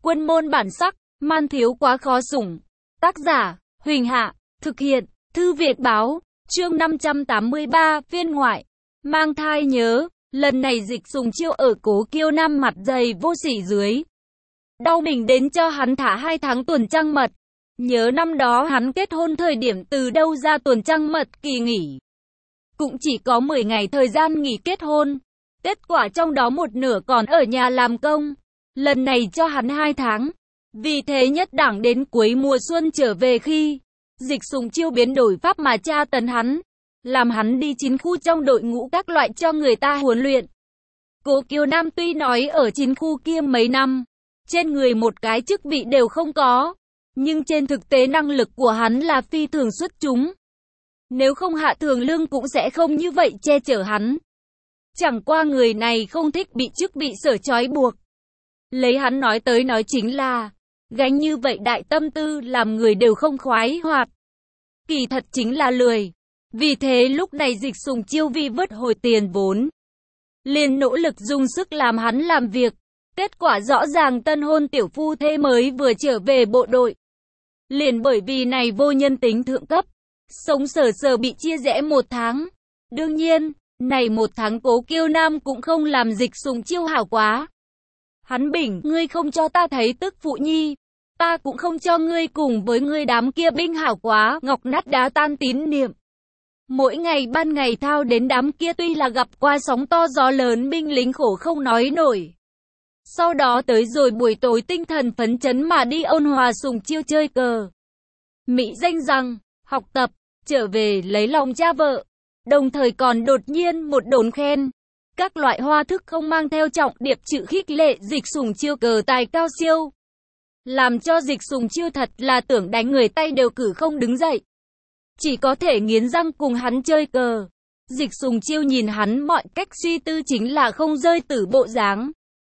Quân môn bản sắc, man thiếu quá khó sủng. Tác giả, Huỳnh Hạ, thực hiện, Thư viện báo, chương 583, phiên ngoại. Mang thai nhớ, lần này Dịch Sùng Chiêu ở Cố Kiêu Nam mặt dày vô sỉ dưới. Đau mình đến cho hắn thả 2 tháng tuần trăng mật. Nhớ năm đó hắn kết hôn thời điểm từ đâu ra tuần trăng mật kỳ nghỉ. Cũng chỉ có 10 ngày thời gian nghỉ kết hôn. Kết quả trong đó một nửa còn ở nhà làm công. Lần này cho hắn 2 tháng. Vì thế nhất đẳng đến cuối mùa xuân trở về khi Dịch Sùng Chiêu biến đổi pháp mà tra tấn hắn. Làm hắn đi 9 khu trong đội ngũ các loại cho người ta huấn luyện. Cố Kiều Nam tuy nói ở 9 khu kia mấy năm, trên người một cái chức vị đều không có. Nhưng trên thực tế năng lực của hắn là phi thường xuất chúng. Nếu không Hạ Thường Lương cũng sẽ không như vậy che chở hắn. Chẳng qua người này không thích bị chức vị sở trói buộc. Lấy hắn nói tới nói chính là, gánh như vậy đại tâm tư làm người đều không khoái hoạt. Kỳ thật chính là lười. Vì thế lúc này Dịch Sùng Chiêu vì vớt hồi tiền vốn, liền nỗ lực dùng sức làm hắn làm việc. Kết quả rõ ràng tân hôn tiểu phu thê mới vừa trở về bộ đội. Liền bởi vì này vô nhân tính thượng cấp, sống sờ sờ bị chia rẽ 1 tháng. Đương nhiên, này 1 tháng Cố Kiêu Nam cũng không làm Dịch Sùng Chiêu hảo quá. Hắn bình, ngươi không cho ta thấy tức phụ nhi, ta cũng không cho ngươi cùng với ngươi đám kia binh hảo quá, ngọc nát đá tan tín niệm. Mỗi ngày ban ngày thao đến đám kia tuy là gặp qua sóng to gió lớn binh lính khổ không nói nổi. Sau đó tới rồi buổi tối tinh thần phấn chấn mà đi ôn hòa Sùng Chiêu chơi cờ. Mỹ danh rằng, học tập, trở về lấy lòng cha vợ. Đồng thời còn đột nhiên một đồn khen. Các loại hoa thức không mang theo trọng điệp chữ khích lệ Dịch Sùng Chiêu cờ tài cao siêu. Làm cho Dịch Sùng Chiêu thật là tưởng đánh người tay đều cử không đứng dậy. Chỉ có thể nghiến răng cùng hắn chơi cờ. Dịch Sùng Chiêu nhìn hắn mọi cách suy tư chính là không rơi tử bộ dáng.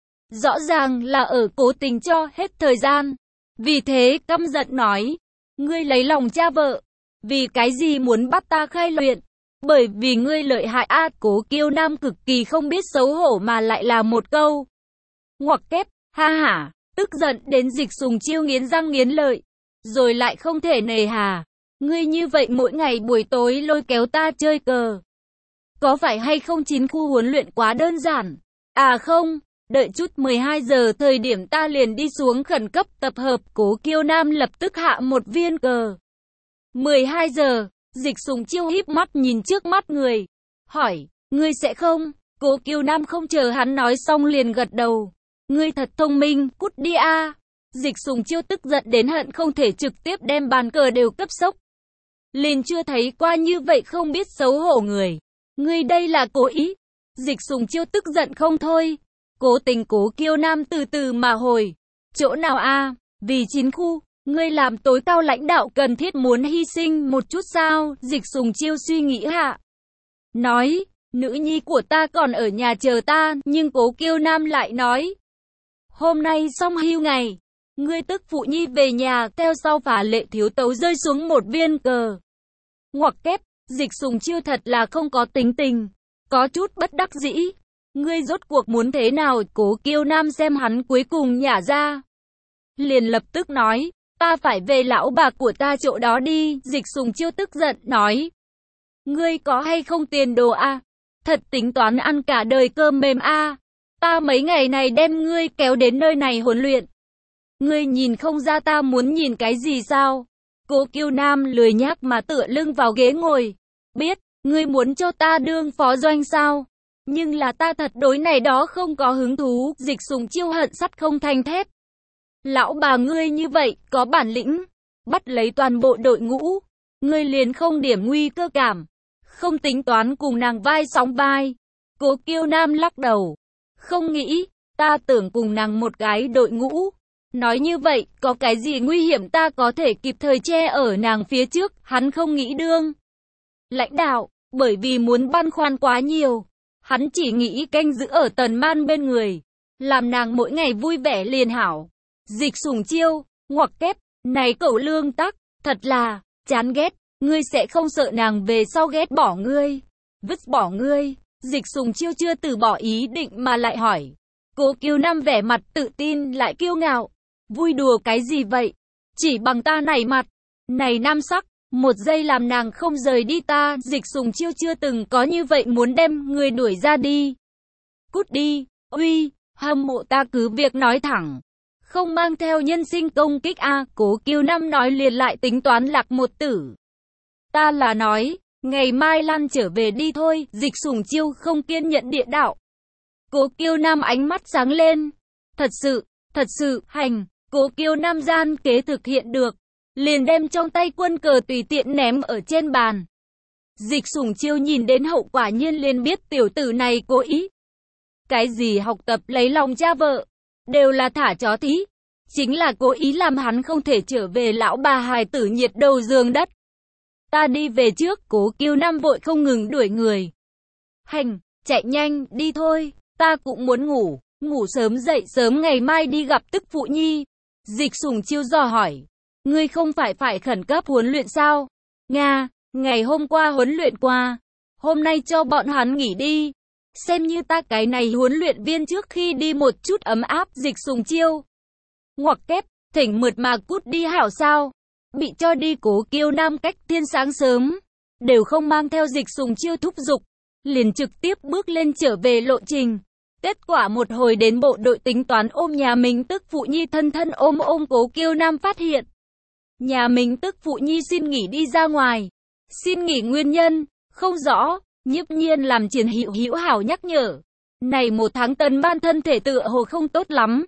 Rõ ràng là ở cố tình cho hết thời gian. Vì thế căm giận nói, ngươi lấy lòng cha vợ, vì cái gì muốn bắt ta khai luyện? Bởi vì ngươi lợi hại a. Cố Kiêu Nam cực kỳ không biết xấu hổ mà lại là một câu ngoặc kép, ha hả, tức giận đến Dịch Sùng Chiêu nghiến răng nghiến lợi, rồi lại không thể nề hà. Ngươi như vậy mỗi ngày buổi tối lôi kéo ta chơi cờ, có phải hay không 9 khu huấn luyện quá đơn giản? À không, đợi chút 12 giờ thời điểm ta liền đi xuống khẩn cấp tập hợp. Cố Kiêu Nam lập tức hạ một viên cờ. 12 giờ, Dịch Sùng Chiêu híp mắt nhìn trước mắt người, hỏi, ngươi sẽ không? Cố Kiêu Nam không chờ hắn nói xong liền gật đầu. Ngươi thật thông minh, cút đi a. Dịch Sùng Chiêu tức giận đến hận không thể trực tiếp đem bàn cờ đều cấp sốc. Liền chưa thấy qua như vậy không biết xấu hổ người. Ngươi đây là cố ý. Dịch Sùng Chiêu tức giận không thôi. Cố tình Cố Kiêu Nam từ từ mà hồi. Chỗ nào a? Vì 9 khu, ngươi làm tối cao lãnh đạo cần thiết muốn hy sinh một chút sao? Dịch Sùng Chiêu suy nghĩ hạ. Nói, nữ nhi của ta còn ở nhà chờ ta, nhưng Cố Kiêu Nam lại nói. Hôm nay xong hưu ngày, ngươi tức phụ nhi về nhà, theo sau phả lệ thiếu tấu rơi xuống một viên cờ. Ngoặc kép, Dịch Sùng Chiêu thật là không có tính tình, có chút bất đắc dĩ. Ngươi rốt cuộc muốn thế nào? Cố Kiêu Nam xem hắn cuối cùng nhả ra, liền lập tức nói, ta phải về lão bà của ta chỗ đó đi. Dịch Sùng Chiêu tức giận nói, ngươi có hay không tiền đồ a? Thật tính toán ăn cả đời cơm mềm a? Ta mấy ngày này đem ngươi kéo đến nơi này huấn luyện, ngươi nhìn không ra ta muốn nhìn cái gì sao? Cố Kiêu Nam lười nhác mà tựa lưng vào ghế ngồi, biết, ngươi muốn cho ta đương phó doanh sao? Nhưng là ta thật đối này đó không có hứng thú. Dịch Sùng Chiêu hận sắt không thành thép. Lão bà ngươi như vậy, có bản lĩnh, bắt lấy toàn bộ đội ngũ, ngươi liền không điểm nguy cơ cảm, không tính toán cùng nàng vai sóng vai. Cố Kiêu Nam lắc đầu, không nghĩ, ta tưởng cùng nàng một cái đội ngũ. Nói như vậy, có cái gì nguy hiểm ta có thể kịp thời che ở nàng phía trước. Hắn không nghĩ đương lãnh đạo, bởi vì muốn băn khoăn quá nhiều. Hắn chỉ nghĩ canh giữ ở Tần Man bên người, làm nàng mỗi ngày vui vẻ liền hảo. Dịch Sùng Chiêu, ngoặc kép, này cậu lương tắc, thật là chán ghét. Ngươi sẽ không sợ nàng về sau ghét bỏ ngươi, vứt bỏ ngươi? Dịch Sùng Chiêu chưa từ bỏ ý định mà lại hỏi. Cố Kiêu Nam vẻ mặt tự tin lại kiêu ngạo, Vui đùa cái gì vậy? Chỉ bằng ta nảy mặt. Này nam sắc, một giây làm nàng không rời đi ta. Dịch Sùng Chiêu chưa từng có như vậy muốn đem người đuổi ra đi. Cút đi, uy, hâm mộ ta cứ việc nói thẳng. Không mang theo nhân sinh công kích a. Cố Kiêu Nam nói liền lại tính toán Lạc Một Tử. Ta là nói, ngày mai lăn trở về đi thôi. Dịch Sùng Chiêu không kiên nhẫn địa đạo. Cố Kiêu Nam ánh mắt sáng lên. Thật sự, hành. Cố Kiêu Nam gian kế thực hiện được. Liền đem trong tay quân cờ tùy tiện ném ở trên bàn. Dịch Sùng Chiêu nhìn đến hậu quả nhiên liền biết tiểu tử này cố ý. Cái gì học tập lấy lòng cha vợ, đều là thả chó tí. Chính là cố ý làm hắn không thể trở về lão bà hài tử nhiệt đầu giường đất. Ta đi về trước. Cố Kiêu Nam vội không ngừng đuổi người. Hành, chạy nhanh, đi thôi. Ta cũng muốn ngủ, ngủ sớm dậy sớm ngày mai đi gặp tức phụ nhi. Dịch Sùng Chiêu dò hỏi. Ngươi không phải khẩn cấp huấn luyện sao? Nga, ngày hôm qua huấn luyện qua. Hôm nay cho bọn hắn nghỉ đi. Xem như ta cái này huấn luyện viên trước khi đi một chút ấm áp. Dịch Sùng Chiêu. Ngoặc kép, thỉnh mượt mà cút đi hảo sao? Bị cho đi. Cố Kiêu Nam cách thiên sáng sớm. Đều không mang theo Dịch Sùng Chiêu thúc giục. Liền trực tiếp bước lên trở về lộ trình. Kết quả một hồi đến bộ đội tính toán ôm nhà mình tức phụ nhi thân ôm Cố Kiêu Nam phát hiện. Nhà mình tức phụ nhi xin nghỉ đi ra ngoài. Xin nghỉ nguyên nhân, không rõ. Nhiếp Nhiên làm Triển hữu hảo nhắc nhở. Này một tháng Tần Ban thân thể tựa hồ không tốt lắm.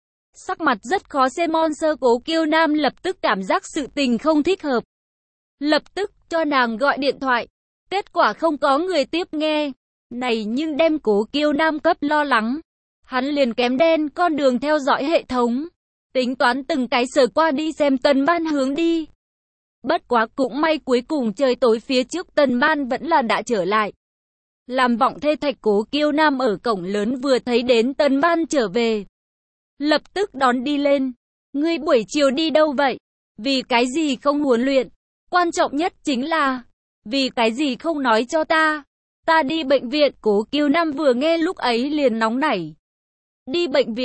Sắc mặt rất khó xem. Cố Kiêu Nam lập tức cảm giác sự tình không thích hợp. Lập tức cho nàng gọi điện thoại. Kết quả không có người tiếp nghe. Này nhưng đem Cố Kiêu Nam cấp lo lắng. Hắn liền kém đen con đường theo dõi hệ thống. Tính toán từng cái sờ qua đi xem Tần Ban hướng đi. Bất quá cũng may cuối cùng trời tối phía trước Tần Ban vẫn là đã trở lại. Làm vọng thê thạch. Cố Kiêu Nam ở cổng lớn vừa thấy đến Tần Ban trở về. Lập tức đón đi lên. Ngươi buổi chiều đi đâu vậy? Vì cái gì không huấn luyện? Quan trọng nhất chính là, vì cái gì không nói cho ta? Ta đi bệnh viện. Cố Kiêu Nam vừa nghe lúc ấy liền nóng nảy. Đi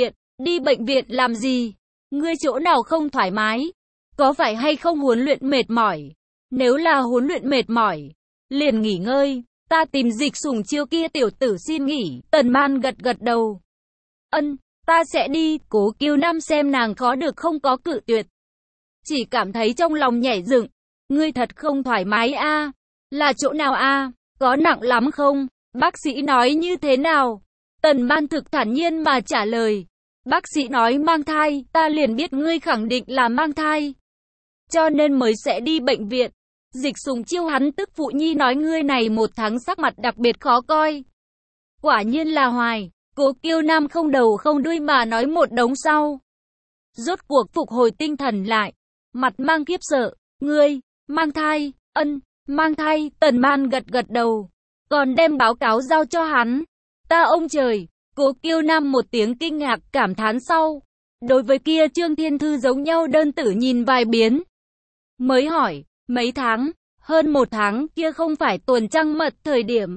bệnh viện làm gì? Ngươi chỗ nào không thoải mái? Có phải hay không huấn luyện mệt mỏi? Nếu là huấn luyện mệt mỏi, liền nghỉ ngơi. Ta tìm Dịch Sùng Chiêu kia tiểu tử xin nghỉ. Tần Man gật đầu. Ân, ta sẽ đi. Cố Kiêu Nam xem nàng khó được không có cự tuyệt. Chỉ cảm thấy trong lòng nhảy dựng. Ngươi thật không thoải mái a? Là chỗ nào a? Có nặng lắm không? Bác sĩ nói như thế nào? Tần Man thực thản nhiên mà trả lời. Bác sĩ nói mang thai. Ta liền biết ngươi khẳng định là mang thai, cho nên mới sẽ đi bệnh viện. Dịch Sùng Chiêu hắn tức phụ nhi nói ngươi này một tháng sắc mặt đặc biệt khó coi. Quả nhiên là hoài. Cố Kiêu Nam không đầu không đuôi mà nói một đống sau. Rốt cuộc phục hồi tinh thần lại. Mặt mang khiếp sợ. Ngươi, mang thai, mang thai. Tần Man gật đầu. Còn đem báo cáo giao cho hắn. Ta ông trời. Cố Kiêu Nam một tiếng kinh ngạc cảm thán sau. Đối với kia Trương Thiên Thư giống nhau đơn tử nhìn vài biến. Mới hỏi, mấy tháng, hơn một tháng kia không phải tuần trăng mật thời điểm.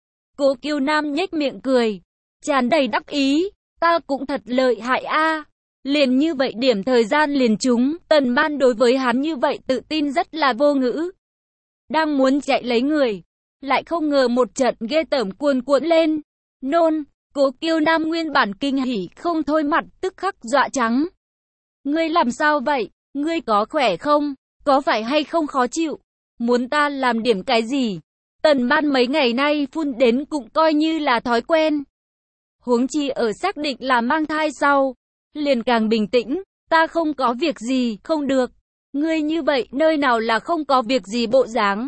Cố Kiêu Nam nhếch miệng cười, tràn đầy đắc ý, ta cũng thật lợi hại a. Liền như vậy điểm thời gian liền trúng. Tần Man đối với hắn như vậy tự tin rất là vô ngữ. Đang muốn chạy lấy người, lại không ngờ một trận ghê tởm cuồn cuộn lên. Nôn. Cố Kiêu Nam nguyên bản kinh hỉ không thôi mặt tức khắc dọa trắng. Ngươi làm sao vậy? Ngươi có khỏe không? Có phải hay không khó chịu? Muốn ta làm điểm cái gì? Tần Man mấy ngày nay phun đến cũng coi như là thói quen. Huống chi ở xác định là mang thai sau, liền càng bình tĩnh. Ta không có việc gì, không được. Ngươi như vậy nơi nào là không có việc gì bộ dáng.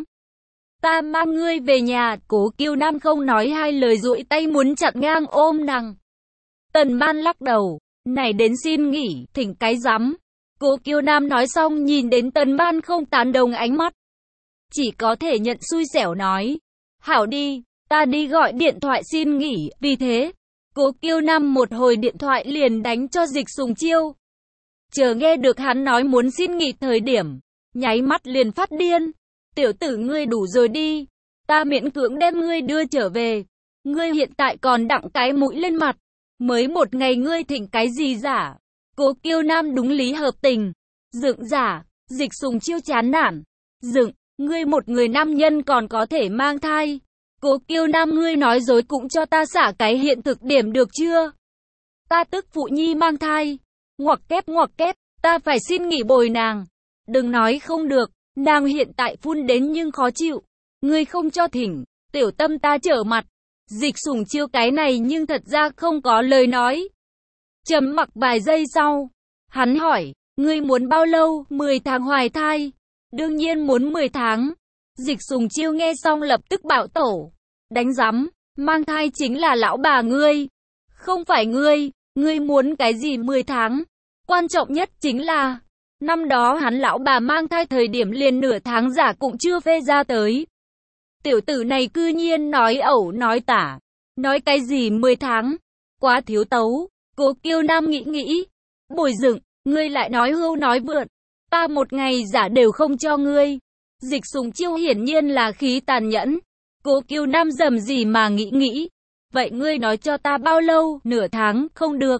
Ta mang ngươi về nhà. Cố Kiêu Nam không nói hai lời duỗi tay muốn chặn ngang ôm nàng. Tần Man lắc đầu. Này đến xin nghỉ, thỉnh cái rắm. Cố Kiêu Nam nói xong nhìn đến Tần Man không tán đồng ánh mắt. Chỉ có thể nhận xui xẻo nói. Hảo đi, ta đi gọi điện thoại xin nghỉ. Vì thế, Cố Kiêu Nam một hồi điện thoại liền đánh cho Dịch Sùng Chiêu. Chờ nghe được hắn nói muốn xin nghỉ thời điểm, nháy mắt liền phát điên. Tiểu tử ngươi đủ rồi đi. Ta miễn cưỡng đem ngươi đưa trở về. Ngươi hiện tại còn đặng cái mũi lên mặt. Mới một ngày ngươi thỉnh cái gì giả. Cố Kiêu Nam đúng lý hợp tình. Dựng giả, Dịch Sùng Chiêu chán nản. Dựng, ngươi một người nam nhân còn có thể mang thai. Cố Kiêu Nam, ngươi nói dối cũng cho ta xả cái hiện thực điểm được chưa? Ta tức phụ nhi mang thai. Ngoặc kép, ta phải xin nghỉ bồi nàng. Đừng nói không được, nàng hiện tại phun đến nhưng khó chịu. Ngươi không cho thỉnh, tiểu tâm ta trở mặt. Dịch Sùng Chiêu cái này nhưng thật ra không có lời nói. Trầm mặc vài giây sau, hắn hỏi, ngươi muốn bao lâu? 10 tháng hoài thai. Đương nhiên muốn 10 tháng. Dịch Sùng Chiêu nghe xong lập tức bạo tổ. Đánh rắm, mang thai chính là lão bà ngươi. Không phải ngươi muốn cái gì 10 tháng. Quan trọng nhất chính là, năm đó hắn lão bà mang thai thời điểm liền nửa tháng giả cũng chưa phê ra tới. Tiểu tử này cư nhiên nói ẩu nói tả. Nói cái gì 10 tháng? Quá thiếu tấu. Cố Kiêu Nam nghĩ. Bồi dựng, ngươi lại nói hưu nói vượn. Ta một ngày giả đều không cho ngươi. Dịch Sùng Chiêu hiển nhiên là khí tàn nhẫn. Cố Kiêu Nam dầm gì mà nghĩ. Vậy ngươi nói cho ta bao lâu? Nửa tháng, không được.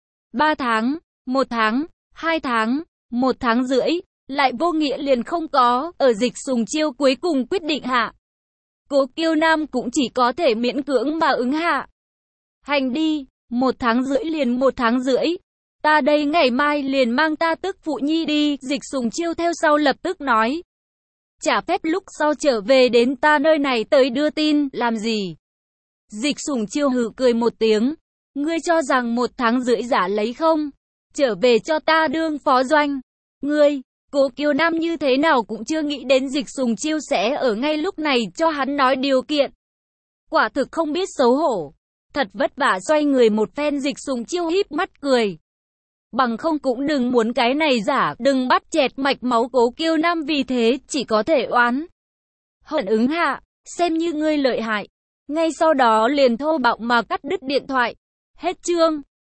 3 tháng, 1 tháng, 2 tháng, 1 tháng rưỡi. Lại vô nghĩa liền không có. Ở Dịch Sùng Chiêu cuối cùng quyết định hạ. Cố Kiêu Nam cũng chỉ có thể miễn cưỡng mà ứng hạ. Hành đi, 1 tháng rưỡi liền 1 tháng rưỡi. Ta đây ngày mai liền mang ta tức phụ nhi đi. Dịch Sùng Chiêu theo sau lập tức nói. Trả phép lúc sau trở về đến ta nơi này tới đưa tin, làm gì? Dịch Sùng Chiêu hừ cười một tiếng. Ngươi cho rằng 1 tháng rưỡi giả lấy không? Trở về cho ta đương phó doanh. Ngươi, Cố Kiêu Nam như thế nào cũng chưa nghĩ đến Dịch Sùng Chiêu sẽ ở ngay lúc này cho hắn nói điều kiện. Quả thực không biết xấu hổ. Thật vất vả xoay người một phen, Dịch Sùng Chiêu híp mắt cười. Bằng không cũng đừng muốn cái này giả, đừng bắt chẹt mạch máu. Cố Kiêu Nam vì thế chỉ có thể oán hận ứng hạ, xem như ngươi lợi hại. Ngay sau đó liền thô bạo mà cắt đứt điện thoại. Hết chương.